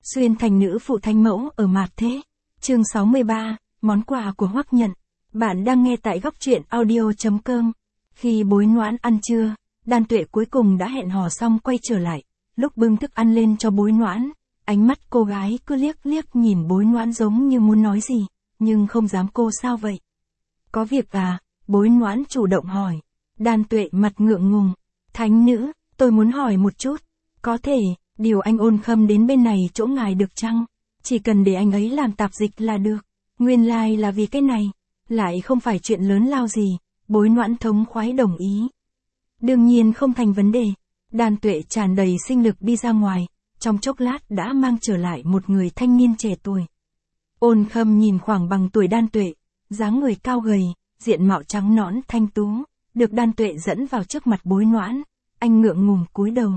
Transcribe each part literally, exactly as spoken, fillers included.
Xuyên thành nữ phụ thánh mẫu ở mạt thế. Chương sáu mươi ba, món quà của Hoắc Nhận. Bạn đang nghe tại góc truyện audio chấm com. Khi Bối Noãn ăn trưa, Đan Tuệ cuối cùng đã hẹn hò xong quay trở lại. Lúc bưng thức ăn lên cho Bối Noãn, ánh mắt cô gái cứ liếc liếc nhìn Bối Noãn giống như muốn nói gì, nhưng không dám. Cô sao vậy? Có việc à? Bối Noãn chủ động hỏi. Đan Tuệ mặt ngượng ngùng. Thánh nữ, tôi muốn hỏi một chút. Có thể, điều anh Ôn Khâm đến bên này chỗ ngài được chăng? Chỉ cần để anh ấy làm tạp dịch là được. Nguyên lai like là vì cái này. Lại không phải chuyện lớn lao gì. Bối Noãn thống khoái đồng ý. Đương nhiên không thành vấn đề. Đan Tuệ tràn đầy sinh lực đi ra ngoài. Trong chốc lát đã mang trở lại một người thanh niên trẻ tuổi. Ôn Khâm nhìn khoảng bằng tuổi Đan Tuệ. Dáng người cao gầy, diện mạo trắng nõn thanh tú. Được Đan Tuệ dẫn vào trước mặt Bối Noãn. Anh ngượng ngùng cúi đầu.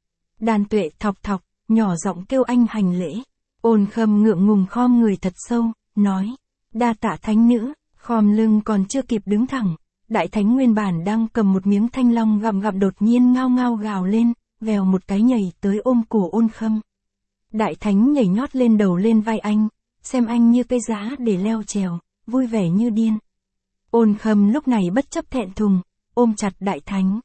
Đan Tuệ thọc thọc, nhỏ giọng kêu anh hành lễ. Ôn Khâm ngượng ngùng khom người thật sâu, nói. Đa tạ thánh nữ. Khom lưng còn chưa kịp đứng thẳng. Đại thánh nguyên bản đang cầm một miếng thanh long gặm gặm đột nhiên ngao ngao gào lên, vèo một cái nhảy tới ôm cổ Ôn Khâm. Đại thánh nhảy nhót lên đầu lên vai anh, xem anh như cây giá để leo trèo, vui vẻ như điên. Ôn Khâm lúc này bất chấp thẹn thùng, ôm chặt đại thánh.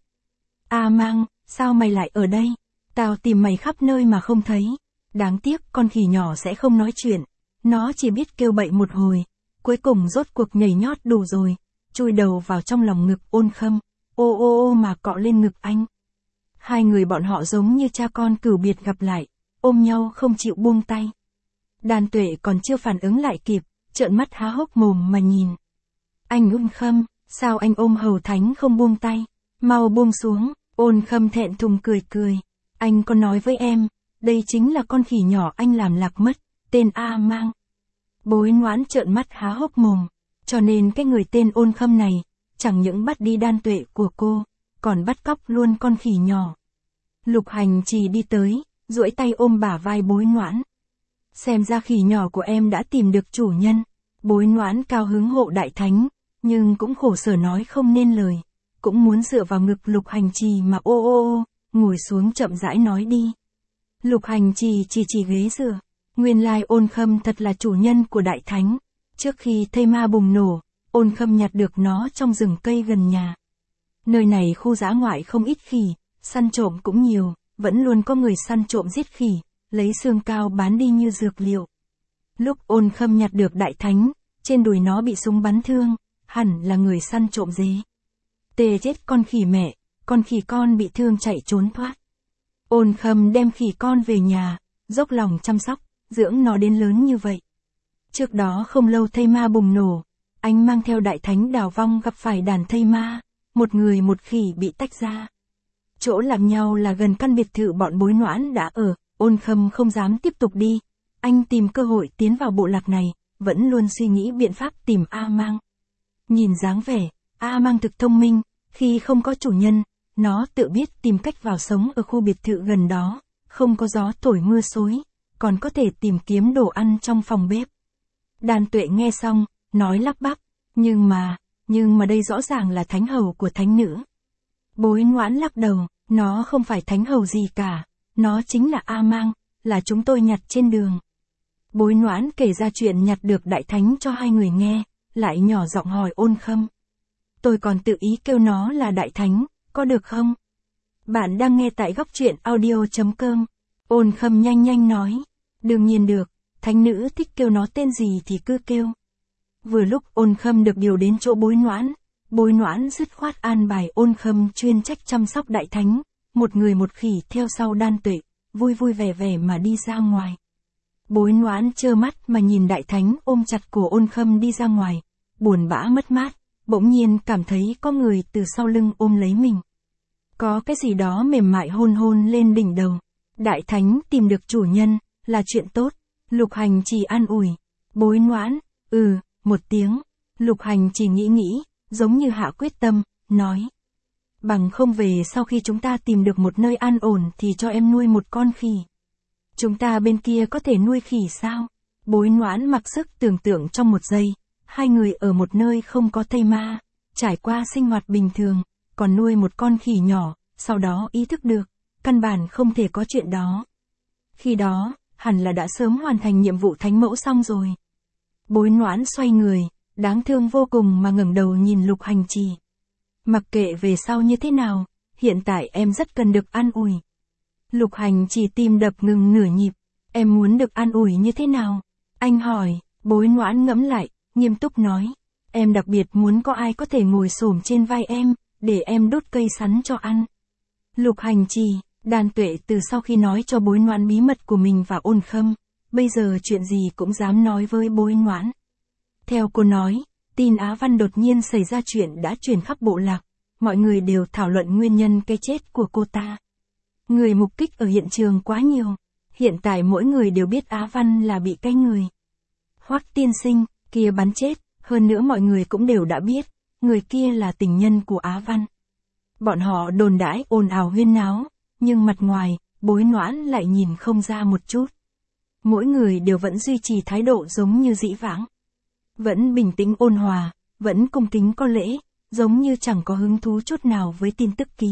A Mang, sao mày lại ở đây? Tao tìm mày khắp nơi mà không thấy. Đáng tiếc con khỉ nhỏ sẽ không nói chuyện. Nó chỉ biết kêu bậy một hồi. Cuối cùng rốt cuộc nhảy nhót đủ rồi. Chui đầu vào trong lòng ngực Ôn Khâm. Ô ô ô mà cọ lên ngực anh. Hai người bọn họ giống như cha con cửu biệt gặp lại. Ôm nhau không chịu buông tay. Đan Tuệ còn chưa phản ứng lại kịp. Trợn mắt há hốc mồm mà nhìn. Anh Ôn Khâm, sao anh ôm hầu thánh không buông tay? Mau buông xuống. Ôn Khâm thẹn thùng cười cười. Anh có nói với em, đây chính là con khỉ nhỏ anh làm lạc mất, tên A Mang. Bối Noãn trợn mắt há hốc mồm, cho nên cái người tên Ôn Khâm này, chẳng những bắt đi Đan Tuệ của cô, còn bắt cóc luôn con khỉ nhỏ. Lục Hành Trì đi tới, duỗi tay ôm bả vai Bối Noãn. Xem ra khỉ nhỏ của em đã tìm được chủ nhân. Bối Noãn cao hứng hộ đại thánh, nhưng cũng khổ sở nói không nên lời, cũng muốn dựa vào ngực Lục Hành Trì mà ô ô ô. Ngồi xuống chậm rãi nói đi. Lục Hành Trì chỉ chỉ ghế dựa. Nguyên lai Ôn Khâm thật là chủ nhân của đại thánh. Trước khi thây ma bùng nổ, Ôn Khâm nhặt được nó trong rừng cây gần nhà. Nơi này khu dã ngoại không ít khỉ, săn trộm cũng nhiều, vẫn luôn có người săn trộm giết khỉ, lấy xương cao bán đi như dược liệu. Lúc Ôn Khâm nhặt được đại thánh, trên đùi nó bị súng bắn thương, hẳn là người săn trộm dế. Tê chết con khỉ mẹ. Con khỉ con bị thương chạy trốn thoát. Ôn Khâm đem khỉ con về nhà, dốc lòng chăm sóc, dưỡng nó đến lớn như vậy. Trước đó không lâu thây ma bùng nổ, anh mang theo đại thánh đào vong gặp phải đàn thây ma, một người một khỉ bị tách ra. Chỗ làm nhau là gần căn biệt thự bọn Bối Noãn đã ở, Ôn Khâm không dám tiếp tục đi. Anh tìm cơ hội tiến vào bộ lạc này, vẫn luôn suy nghĩ biện pháp tìm A Mang. Nhìn dáng vẻ, A Mang thực thông minh, khi không có chủ nhân, nó tự biết tìm cách vào sống ở khu biệt thự gần đó, không có gió thổi mưa xối, còn có thể tìm kiếm đồ ăn trong phòng bếp. Đan Tuệ nghe xong, nói lắp bắp, nhưng mà, nhưng mà đây rõ ràng là thánh hầu của thánh nữ. Bối Noãn lắc đầu, nó không phải thánh hầu gì cả, nó chính là A Mang, là chúng tôi nhặt trên đường. Bối Noãn kể ra chuyện nhặt được đại thánh cho hai người nghe, lại nhỏ giọng hỏi Ôn Khâm. Tôi còn tự ý kêu nó là đại thánh. Có được không? Bạn đang nghe tại góc truyện audio chấm com. Ôn Khâm nhanh nhanh nói. Đương nhiên được, thánh nữ thích kêu nó tên gì thì cứ kêu. Vừa lúc Ôn Khâm được điều đến chỗ Bối Noãn. Bối Noãn dứt khoát an bài Ôn Khâm chuyên trách chăm sóc đại thánh. Một người một khỉ theo sau Đan Tuệ, vui vui vẻ vẻ mà đi ra ngoài. Bối Noãn trơ mắt mà nhìn đại thánh ôm chặt cổ Ôn Khâm đi ra ngoài. Buồn bã mất mát. Bỗng nhiên cảm thấy có người từ sau lưng ôm lấy mình. Có cái gì đó mềm mại hôn hôn lên đỉnh đầu. Đại thánh tìm được chủ nhân, là chuyện tốt. Lục Hành Trì an ủi. Bối Noãn, ừ, một tiếng. Lục Hành Trì nghĩ nghĩ, giống như hạ quyết tâm, nói. Bằng không về sau khi chúng ta tìm được một nơi an ổn thì cho em nuôi một con khỉ. Chúng ta bên kia có thể nuôi khỉ sao? Bối Noãn mặc sức tưởng tượng trong một giây. Hai người ở một nơi không có thây ma, trải qua sinh hoạt bình thường, còn nuôi một con khỉ nhỏ, sau đó ý thức được, căn bản không thể có chuyện đó. Khi đó, hẳn là đã sớm hoàn thành nhiệm vụ thánh mẫu xong rồi. Bối Noãn xoay người, đáng thương vô cùng mà ngẩng đầu nhìn Lục Hành Trì. Mặc kệ về sau như thế nào, hiện tại em rất cần được an ủi. Lục Hành Trì tim đập ngừng nửa nhịp, em muốn được an ủi như thế nào? Anh hỏi. Bối Noãn ngẫm lại, nghiêm túc nói, em đặc biệt muốn có ai có thể ngồi xổm trên vai em, để em đốt cây sắn cho ăn. Lục Hành Trì, Đan Tuệ từ sau khi nói cho Bối Noãn bí mật của mình và Ôn Khâm, bây giờ chuyện gì cũng dám nói với Bối Noãn. Theo cô nói, tin Á Văn đột nhiên xảy ra chuyện đã truyền khắp bộ lạc, mọi người đều thảo luận nguyên nhân cái chết của cô ta. Người mục kích ở hiện trường quá nhiều, hiện tại mỗi người đều biết Á Văn là bị cái người Hoắc tiên sinh kia bắn chết, hơn nữa mọi người cũng đều đã biết, người kia là tình nhân của Á Văn. Bọn họ đồn đãi ồn ào huyên náo, nhưng mặt ngoài, Bối Noãn lại nhìn không ra một chút. Mỗi người đều vẫn duy trì thái độ giống như dĩ vãng. Vẫn bình tĩnh ôn hòa, vẫn cung kính có lễ, giống như chẳng có hứng thú chút nào với tin tức ký.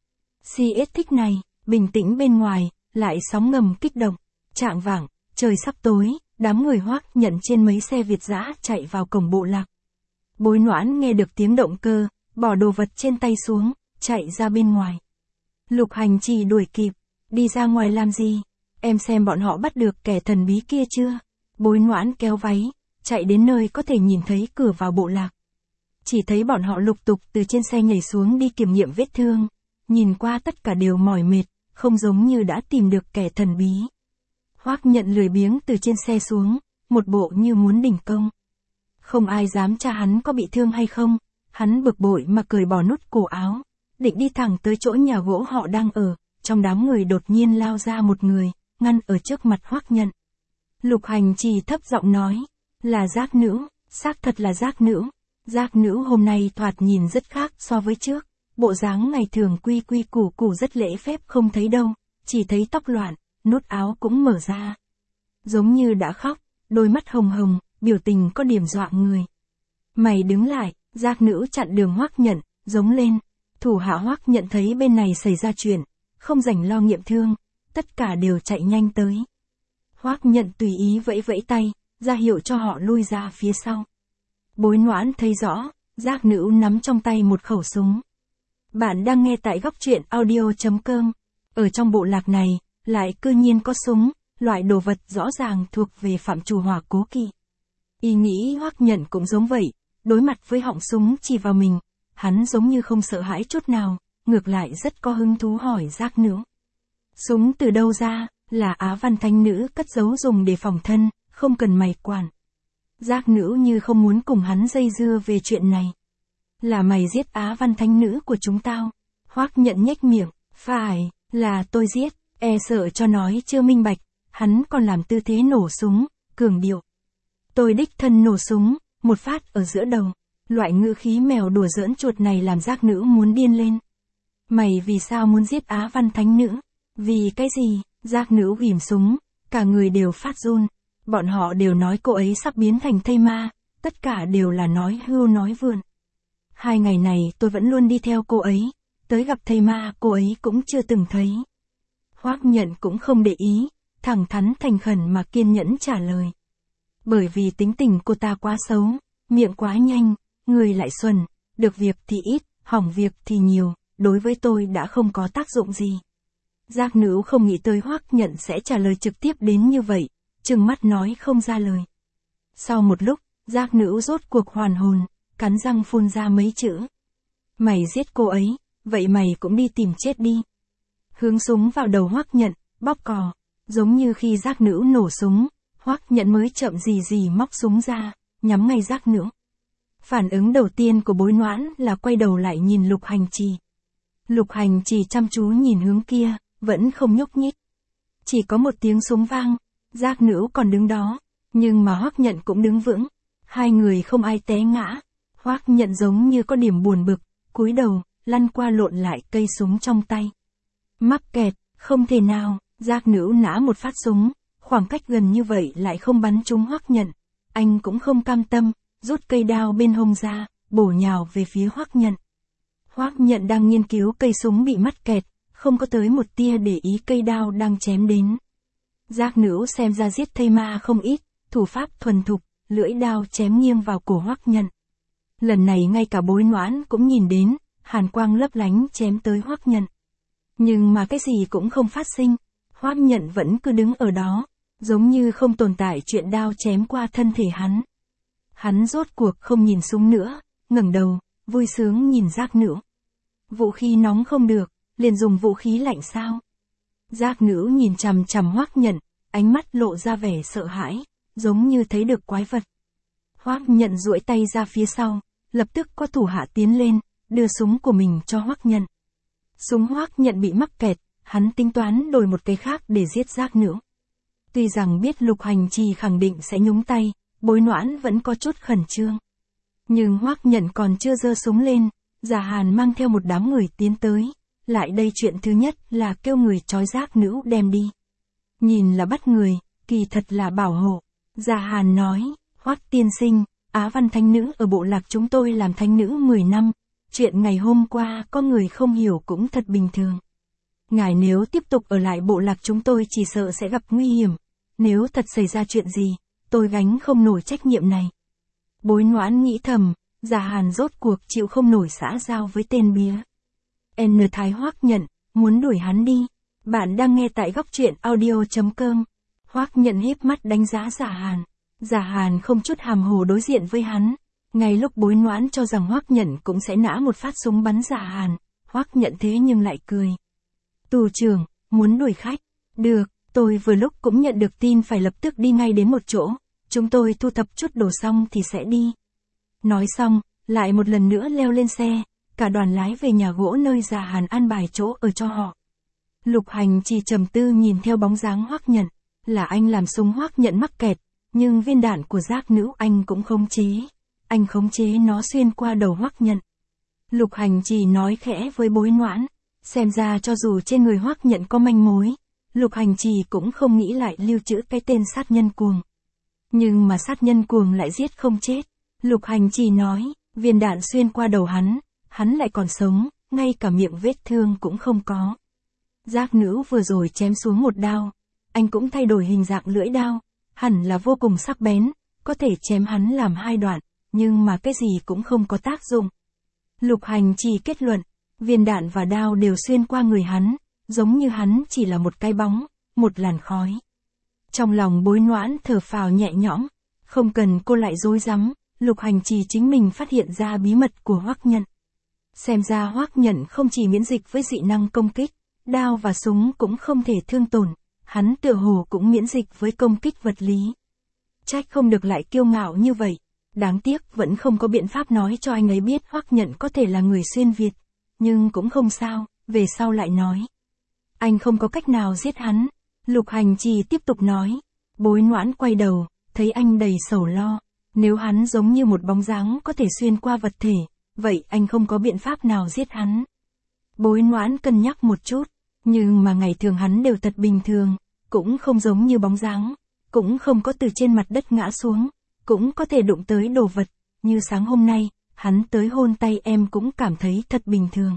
xê ét thích này, bình tĩnh bên ngoài, lại sóng ngầm kích động. Chạng vạng, trời sắp tối, đám người Hoắc Nhận trên mấy xe Việt dã chạy vào cổng bộ lạc. Bối Noãn nghe được tiếng động cơ, bỏ đồ vật trên tay xuống, chạy ra bên ngoài. Lục Hành Trì đuổi kịp, đi ra ngoài làm gì? Em xem bọn họ bắt được kẻ thần bí kia chưa? Bối Noãn kéo váy, chạy đến nơi có thể nhìn thấy cửa vào bộ lạc. Chỉ thấy bọn họ lục tục từ trên xe nhảy xuống đi kiểm nghiệm vết thương, nhìn qua tất cả đều mỏi mệt, không giống như đã tìm được kẻ thần bí. Hoắc Nhận lười biếng từ trên xe xuống, một bộ như muốn đình công. Không ai dám tra hắn có bị thương hay không, hắn bực bội mà cởi bỏ nút cổ áo, định đi thẳng tới chỗ nhà gỗ họ đang ở, trong đám người đột nhiên lao ra một người, ngăn ở trước mặt Hoắc Nhận. Lục Hành Trì thấp giọng nói, là giác nữ, xác thật là giác nữ. Giác nữ hôm nay thoạt nhìn rất khác so với trước, bộ dáng ngày thường quy quy củ củ rất lễ phép không thấy đâu, chỉ thấy tóc loạn, nút áo cũng mở ra. Giống như đã khóc, đôi mắt hồng hồng, biểu tình có điểm dọa người. Mày đứng lại, giác nữ chặn đường Hoắc Nhận, giống lên. Thủ hạ Hoắc Nhận thấy bên này xảy ra chuyện, không rảnh lo nghiệm thương, tất cả đều chạy nhanh tới. Hoắc Nhận tùy ý vẫy vẫy tay, ra hiệu cho họ lui ra phía sau. Bối Noãn thấy rõ, giác nữ nắm trong tay một khẩu súng. Bạn đang nghe tại góc truyện audio chấm com. Ở trong bộ lạc này, lại cư nhiên có súng, loại đồ vật rõ ràng thuộc về phạm trù hỏa cố kỵ. Ý nghĩ Hoắc Nhận cũng giống vậy, đối mặt với họng súng chỉ vào mình, hắn giống như không sợ hãi chút nào, ngược lại rất có hứng thú hỏi giác nữ. Súng từ đâu ra, là Á Văn thánh nữ cất giấu dùng để phòng thân, không cần mày quản. Giác nữ như không muốn cùng hắn dây dưa về chuyện này. Là mày giết Á Văn thánh nữ của chúng tao. Hoắc Nhận nhếch miệng, phải, là tôi giết, e sợ cho nói chưa minh bạch, hắn còn làm tư thế nổ súng, cường điệu. Tôi đích thân nổ súng, một phát ở giữa đầu. Loại ngữ khí mèo đùa giỡn chuột này làm giác nữ muốn điên lên. Mày vì sao muốn giết Á Văn thánh nữ? Vì cái gì? Giác nữ ghim súng, cả người đều phát run. Bọn họ đều nói cô ấy sắp biến thành thây ma, tất cả đều là nói hưu nói vượn. Hai ngày này tôi vẫn luôn đi theo cô ấy, tới gặp thây ma cô ấy cũng chưa từng thấy. Hoắc Nhận cũng không để ý, thẳng thắn thành khẩn mà kiên nhẫn trả lời. Bởi vì tính tình cô ta quá xấu, miệng quá nhanh, người lại xuẩn, được việc thì ít, hỏng việc thì nhiều, đối với tôi đã không có tác dụng gì. Giác nữ không nghĩ tới Hoắc Nhận sẽ trả lời trực tiếp đến như vậy, trừng mắt nói không ra lời. Sau một lúc, giác nữ rốt cuộc hoàn hồn, cắn răng phun ra mấy chữ. Mày giết cô ấy, vậy mày cũng đi tìm chết đi. Hướng súng vào đầu Hoắc Nhận, bóp cò, giống như khi giác nữ nổ súng, Hoắc Nhận mới chậm gì gì móc súng ra, nhắm ngay giác nữ. Phản ứng đầu tiên của Bối Noãn là quay đầu lại nhìn Lục Hành Trì. Lục Hành Trì chăm chú nhìn hướng kia, vẫn không nhúc nhích. Chỉ có một tiếng súng vang, giác nữ còn đứng đó, nhưng mà Hoắc Nhận cũng đứng vững. Hai người không ai té ngã. Hoắc Nhận giống như có điểm buồn bực, cúi đầu, lăn qua lộn lại cây súng trong tay. Mắc kẹt, không thể nào, giác nữ nã một phát súng, khoảng cách gần như vậy lại không bắn trúng Hoắc Nhận. Anh cũng không cam tâm, rút cây đao bên hông ra, bổ nhào về phía Hoắc Nhận. Hoắc Nhận đang nghiên cứu cây súng bị mắc kẹt, không có tới một tia để ý cây đao đang chém đến. Giác Nữu xem ra giết thây ma không ít, thủ pháp thuần thục, lưỡi đao chém nghiêng vào cổ Hoắc Nhận. Lần này ngay cả Bối Noãn cũng nhìn đến, hàn quang lấp lánh chém tới Hoắc Nhận. Nhưng mà cái gì cũng không phát sinh, Hoắc Nhận vẫn cứ đứng ở đó, giống như không tồn tại chuyện đao chém qua thân thể hắn. Hắn rốt cuộc không nhìn súng nữa, ngẩng đầu, vui sướng nhìn Giác Nữu. Vũ khí nóng không được, liền dùng vũ khí lạnh sao? Giác Nữu nhìn chằm chằm Hoắc Nhận, ánh mắt lộ ra vẻ sợ hãi, giống như thấy được quái vật. Hoắc Nhận duỗi tay ra phía sau, lập tức có thủ hạ tiến lên, đưa súng của mình cho Hoắc Nhận. Súng Hoắc Nhận bị mắc kẹt, hắn tính toán đổi một cái khác để giết Giác Nữu. Tuy rằng biết Lục Hành Trì khẳng định sẽ nhúng tay, Bối Noãn vẫn có chút khẩn trương. Nhưng Hoắc Nhận còn chưa giơ súng lên, Già Hàn mang theo một đám người tiến tới. Lại đây chuyện thứ nhất là kêu người trói Giác Nữu đem đi. Nhìn là bắt người, kỳ thật là bảo hộ. Già Hàn nói, Hoắc tiên sinh, Á Văn thánh nữ ở bộ lạc chúng tôi làm thánh nữ mười năm. Chuyện ngày hôm qua có người không hiểu cũng thật bình thường. Ngài nếu tiếp tục ở lại bộ lạc chúng tôi chỉ sợ sẽ gặp nguy hiểm. Nếu thật xảy ra chuyện gì, tôi gánh không nổi trách nhiệm này. Bối Noãn nghĩ thầm, Già Hàn rốt cuộc chịu không nổi xã giao với tên bía. N Thái Hoắc Nhận, muốn đuổi hắn đi. Bạn đang nghe tại góc truyện audio chấm com. Hoắc Nhận híp mắt đánh giá Già Hàn. Già Hàn không chút hàm hồ đối diện với hắn. Ngay lúc Bối Noãn cho rằng Hoắc Nhận cũng sẽ nã một phát súng bắn Già Hàn, Hoắc Nhận thế nhưng lại cười. Tù trưởng, muốn đuổi khách. Được, tôi vừa lúc cũng nhận được tin phải lập tức đi ngay đến một chỗ. Chúng tôi thu thập chút đồ xong thì sẽ đi. Nói xong, lại một lần nữa leo lên xe. Cả đoàn lái về nhà gỗ nơi Già Hàn an bài chỗ ở cho họ. Lục Hành Trì trầm tư nhìn theo bóng dáng Hoắc Nhận. Là anh làm súng Hoắc Nhận mắc kẹt, nhưng viên đạn của Giác Nữu anh cũng khống chế. Anh khống chế nó xuyên qua đầu Hoắc Nhận. Lục Hành Trì nói khẽ với Bối Noãn. Xem ra cho dù trên người Hoắc Nhận có manh mối, Lục Hành Trì cũng không nghĩ lại lưu trữ cái tên sát nhân cuồng. Nhưng mà sát nhân cuồng lại giết không chết. Lục Hành Trì nói, viên đạn xuyên qua đầu hắn. Hắn lại còn sống, ngay cả miệng vết thương cũng không có. Giác Nữu vừa rồi chém xuống một đao, anh cũng thay đổi hình dạng lưỡi đao, hẳn là vô cùng sắc bén, có thể chém hắn làm hai đoạn, nhưng mà cái gì cũng không có tác dụng. Lục Hành Trì kết luận, viên đạn và đao đều xuyên qua người hắn, giống như hắn chỉ là một cái bóng, một làn khói. Trong lòng Bối Noãn thở phào nhẹ nhõm, không cần cô lại rối rắm, Lục Hành Trì chính mình phát hiện ra bí mật của Hoắc Nhận. Xem ra Hoắc Nhận không chỉ miễn dịch với dị năng công kích, đao và súng cũng không thể thương tổn, hắn tựa hồ cũng miễn dịch với công kích vật lý. Trách không được lại kiêu ngạo như vậy, đáng tiếc vẫn không có biện pháp nói cho anh ấy biết Hoắc Nhận có thể là người xuyên Việt, nhưng cũng không sao, về sau lại nói. Anh không có cách nào giết hắn, Lục Hành Trì tiếp tục nói. Bối Noãn quay đầu, thấy anh đầy sầu lo, nếu hắn giống như một bóng dáng có thể xuyên qua vật thể, vậy anh không có biện pháp nào giết hắn. Bối Noãn cân nhắc một chút, nhưng mà ngày thường hắn đều thật bình thường, cũng không giống như bóng dáng, cũng không có từ trên mặt đất ngã xuống, cũng có thể đụng tới đồ vật, như sáng hôm nay, hắn tới hôn tay em cũng cảm thấy thật bình thường.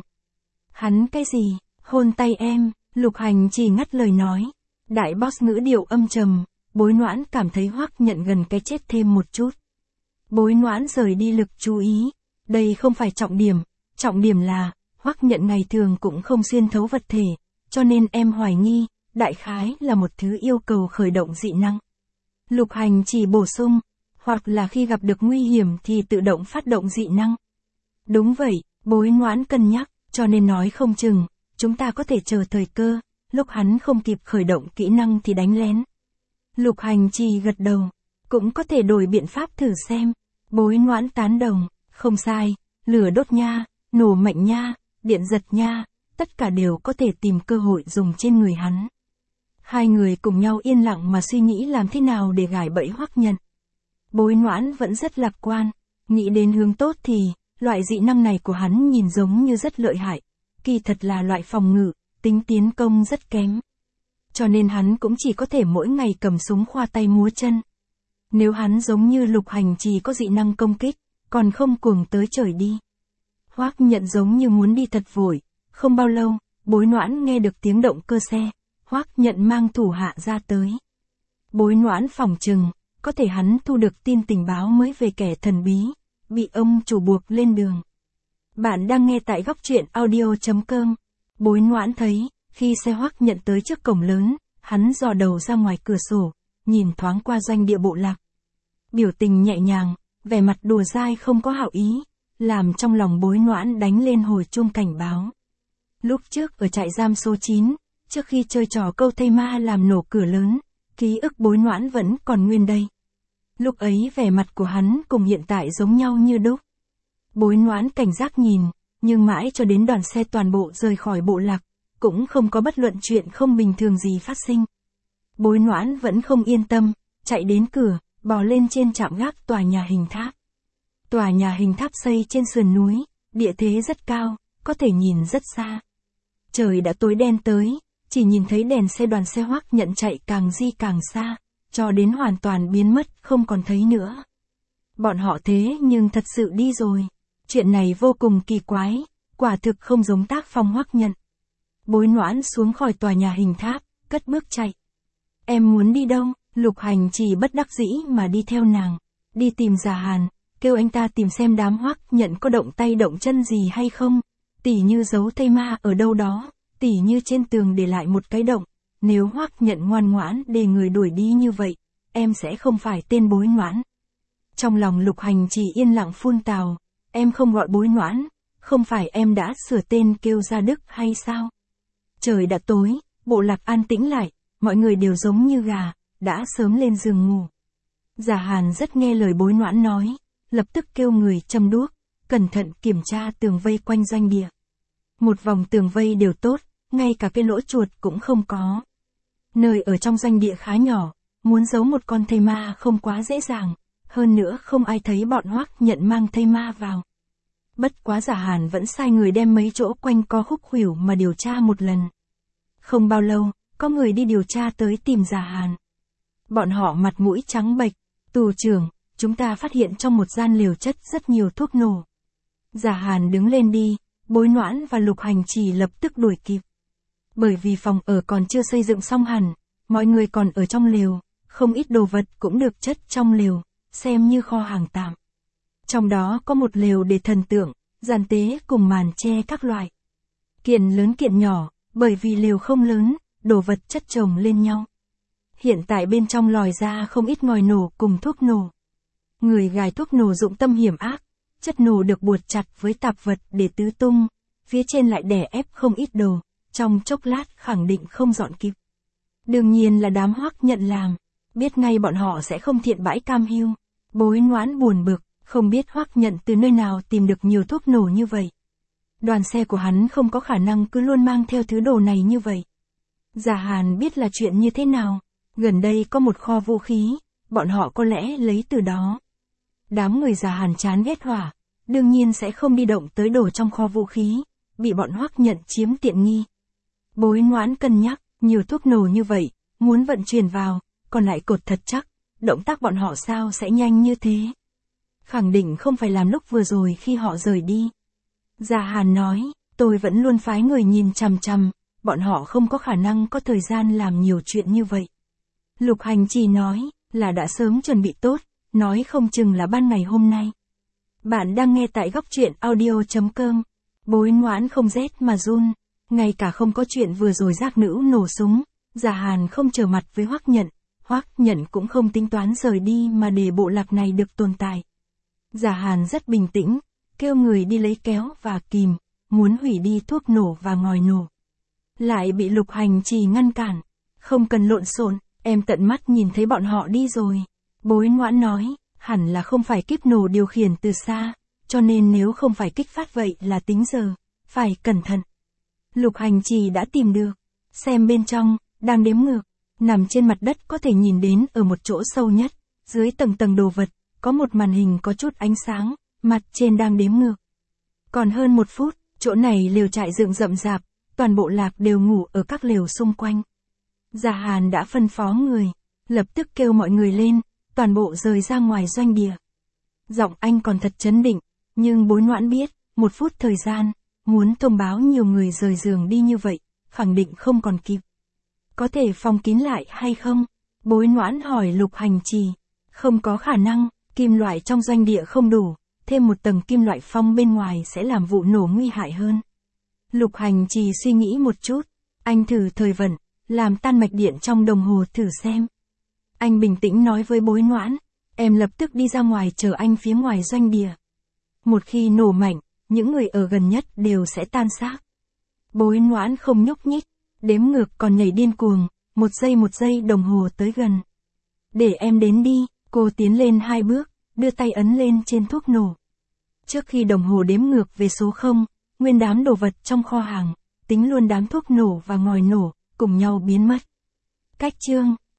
Hắn cái gì, hôn tay em, Lục Hành Trì ngắt lời nói. Đại boss ngữ điệu âm trầm, Bối Noãn cảm thấy Hoắc Nhận gần cái chết thêm một chút. Bối Noãn rời đi lực chú ý. Đây không phải trọng điểm, trọng điểm là, Hoắc Nhận ngày thường cũng không xuyên thấu vật thể, cho nên em hoài nghi, đại khái là một thứ yêu cầu khởi động dị năng. Lục Hành Trì bổ sung, hoặc là khi gặp được nguy hiểm thì tự động phát động dị năng. Đúng vậy, Bối Noãn cân nhắc, cho nên nói không chừng, chúng ta có thể chờ thời cơ, lúc hắn không kịp khởi động kỹ năng thì đánh lén. Lục Hành Trì gật đầu, cũng có thể đổi biện pháp thử xem. Bối Noãn tán đồng, không sai, lửa đốt nha, nổ mạnh nha, điện giật nha, tất cả đều có thể tìm cơ hội dùng trên người hắn. Hai người cùng nhau yên lặng mà suy nghĩ làm thế nào để gài bẫy Hoắc Nhận. Bối Noãn vẫn rất lạc quan, nghĩ đến hướng tốt thì, loại dị năng này của hắn nhìn giống như rất lợi hại, kỳ thật là loại phòng ngự, tính tiến công rất kém. Cho nên hắn cũng chỉ có thể mỗi ngày cầm súng khoa tay múa chân. Nếu hắn giống như Lục Hành Trì có dị năng công kích, còn không cuồng tới trời đi. Hoắc Nhận giống như muốn đi thật vội, không bao lâu, Bối Noãn nghe được tiếng động cơ xe, Hoắc Nhận mang thủ hạ ra tới. Bối Noãn phỏng chừng, có thể hắn thu được tin tình báo mới về kẻ thần bí, bị ông chủ buộc lên đường. Bạn đang nghe tại góc truyện audio.com. Bối Noãn thấy, khi xe Hoắc Nhận tới trước cổng lớn, hắn dò đầu ra ngoài cửa sổ, nhìn thoáng qua doanh địa bộ lạc. Biểu tình nhẹ nhàng, vẻ mặt đùa dai không có hảo ý, làm trong lòng Bối Noãn đánh lên hồi chuông cảnh báo. Lúc trước ở trại giam số chín, trước khi chơi trò câu thây ma làm nổ cửa lớn, ký ức Bối Noãn vẫn còn nguyên đây. Lúc ấy vẻ mặt của hắn cùng hiện tại giống nhau như đúc. Bối Noãn cảnh giác nhìn, nhưng mãi cho đến đoàn xe toàn bộ rời khỏi bộ lạc, cũng không có bất luận chuyện không bình thường gì phát sinh. Bối Noãn vẫn không yên tâm, chạy đến cửa, bò lên trên trạm gác tòa nhà hình tháp. Tòa nhà hình tháp xây trên sườn núi, địa thế rất cao, có thể nhìn rất xa. Trời đã tối đen tới, chỉ nhìn thấy đèn xe đoàn xe Hoắc Nhận chạy càng di càng xa, cho đến hoàn toàn biến mất, không còn thấy nữa. Bọn họ thế nhưng thật sự đi rồi. Chuyện này vô cùng kỳ quái, quả thực không giống tác phong Hoắc Nhận. Bối Noãn xuống khỏi tòa nhà hình tháp, cất bước chạy. Em muốn đi đâu? Lục Hành chỉ bất đắc dĩ mà đi theo nàng. Đi tìm Già Hàn, kêu anh ta tìm xem đám Hoắc Nhận có động tay động chân gì hay không. Tỉ như giấu thây ma ở đâu đó, tỉ như trên tường để lại một cái động. Nếu Hoắc Nhận ngoan ngoãn để người đuổi đi như vậy, em sẽ không phải tên Bối Noãn. Trong lòng Lục Hành chỉ yên lặng phun tào, em không gọi Bối Noãn, không phải em đã sửa tên kêu Gia Đức hay sao? Trời đã tối, bộ lạc an tĩnh lại, mọi người đều giống như gà, đã sớm lên giường ngủ. Già Hàn rất nghe lời Bối Noãn nói, lập tức kêu người châm đuốc, cẩn thận kiểm tra tường vây quanh doanh địa. Một vòng tường vây đều tốt, ngay cả cái lỗ chuột cũng không có. Nơi ở trong doanh địa khá nhỏ, muốn giấu một con thây ma không quá dễ dàng, hơn nữa không ai thấy bọn Hoắc Nhận mang thây ma vào. Bất quá Già Hàn vẫn sai người đem mấy chỗ quanh co khúc khuỷu mà điều tra một lần. Không bao lâu, có người đi điều tra tới tìm Già Hàn. Bọn họ mặt mũi trắng bệch, tù trưởng, chúng ta phát hiện trong một gian lều chất rất nhiều thuốc nổ. Già Hàn đứng lên đi, Bối Noãn và Lục Hành chỉ lập tức đuổi kịp. Bởi vì phòng ở còn chưa xây dựng xong hẳn, mọi người còn ở trong lều, không ít đồ vật cũng được chất trong lều, xem như kho hàng tạm. Trong đó có một lều để thần tượng, giàn tế cùng màn che các loại. Kiện lớn kiện nhỏ, bởi vì lều không lớn, đồ vật chất chồng lên nhau. Hiện tại bên trong lòi ra không ít ngòi nổ cùng thuốc nổ. Người gài thuốc nổ dụng tâm hiểm ác, chất nổ được buộc chặt với tạp vật để tứ tung, phía trên lại đè ép không ít đồ, trong chốc lát khẳng định không dọn kịp. Đương nhiên là đám Hoắc Nhận làm, biết ngay bọn họ sẽ không thiện bãi cam hiu. Bối Noãn buồn bực, không biết Hoắc Nhận từ nơi nào tìm được nhiều thuốc nổ như vậy. Đoàn xe của hắn không có khả năng cứ luôn mang theo thứ đồ này như vậy. Già Hàn biết là chuyện như thế nào, gần đây có một kho vũ khí, bọn họ có lẽ lấy từ đó. Đám người Già Hàn chán ghét hỏa, đương nhiên sẽ không đi động tới đồ trong kho vũ khí, bị bọn Hoắc Nhận chiếm tiện nghi. Bối Noãn cân nhắc, nhiều thuốc nổ như vậy, muốn vận chuyển vào, còn lại cột thật chắc, động tác bọn họ sao sẽ nhanh như thế. Khẳng định không phải làm lúc vừa rồi khi họ rời đi. Già Hàn nói, tôi vẫn luôn phái người nhìn chằm chằm, bọn họ không có khả năng có thời gian làm nhiều chuyện như vậy. Lục Hành chỉ nói, là đã sớm chuẩn bị tốt, nói không chừng là ban ngày hôm nay. Bạn đang nghe tại góc truyện audio.com. Bối Noãn không rét mà run, ngay cả không có chuyện vừa rồi giác nữ nổ súng, Già Hàn không trở mặt với Hoắc Nhận, Hoắc Nhận cũng không tính toán rời đi mà để bộ lạc này được tồn tại. Già Hàn rất bình tĩnh, kêu người đi lấy kéo và kìm, muốn hủy đi thuốc nổ và ngòi nổ. Lại bị Lục Hành chỉ ngăn cản, không cần lộn xộn, em tận mắt nhìn thấy bọn họ đi rồi. Bối Noãn nói, hẳn là không phải kíp nổ điều khiển từ xa, cho nên nếu không phải kích phát vậy là tính giờ, phải cẩn thận. Lục Hành chỉ đã tìm được, xem bên trong, đang đếm ngược, nằm trên mặt đất có thể nhìn đến ở một chỗ sâu nhất, dưới tầng tầng đồ vật, có một màn hình có chút ánh sáng, mặt trên đang đếm ngược. Còn hơn một phút, chỗ này lều trại dựng rậm rạp, toàn bộ lạc đều ngủ ở các lều xung quanh. Già Hàn đã phân phó người, lập tức kêu mọi người lên, toàn bộ rời ra ngoài doanh địa. Giọng anh còn thật chấn định, nhưng Bối Noãn biết, một phút thời gian, muốn thông báo nhiều người rời giường đi như vậy, khẳng định không còn kịp. Có thể phòng kín lại hay không? Bối Noãn hỏi Lục Hành Trì. Không có khả năng, kim loại trong doanh địa không đủ, thêm một tầng kim loại phong bên ngoài sẽ làm vụ nổ nguy hại hơn. Lục Hành Trì suy nghĩ một chút, anh thử thời vận, làm tan mạch điện trong đồng hồ thử xem. Anh bình tĩnh nói với Bối Noãn, em lập tức đi ra ngoài chờ anh phía ngoài doanh địa. Một khi nổ mạnh, những người ở gần nhất đều sẽ tan xác. Bối Noãn không nhúc nhích, đếm ngược còn nhảy điên cuồng, một giây một giây đồng hồ tới gần. Để em đến đi, cô tiến lên hai bước, đưa tay ấn lên trên thuốc nổ. Trước khi đồng hồ đếm ngược về số không, nguyên đám đồ vật trong kho hàng, tính luôn đám thuốc nổ và ngòi nổ, cùng nhau biến mất. Cách chương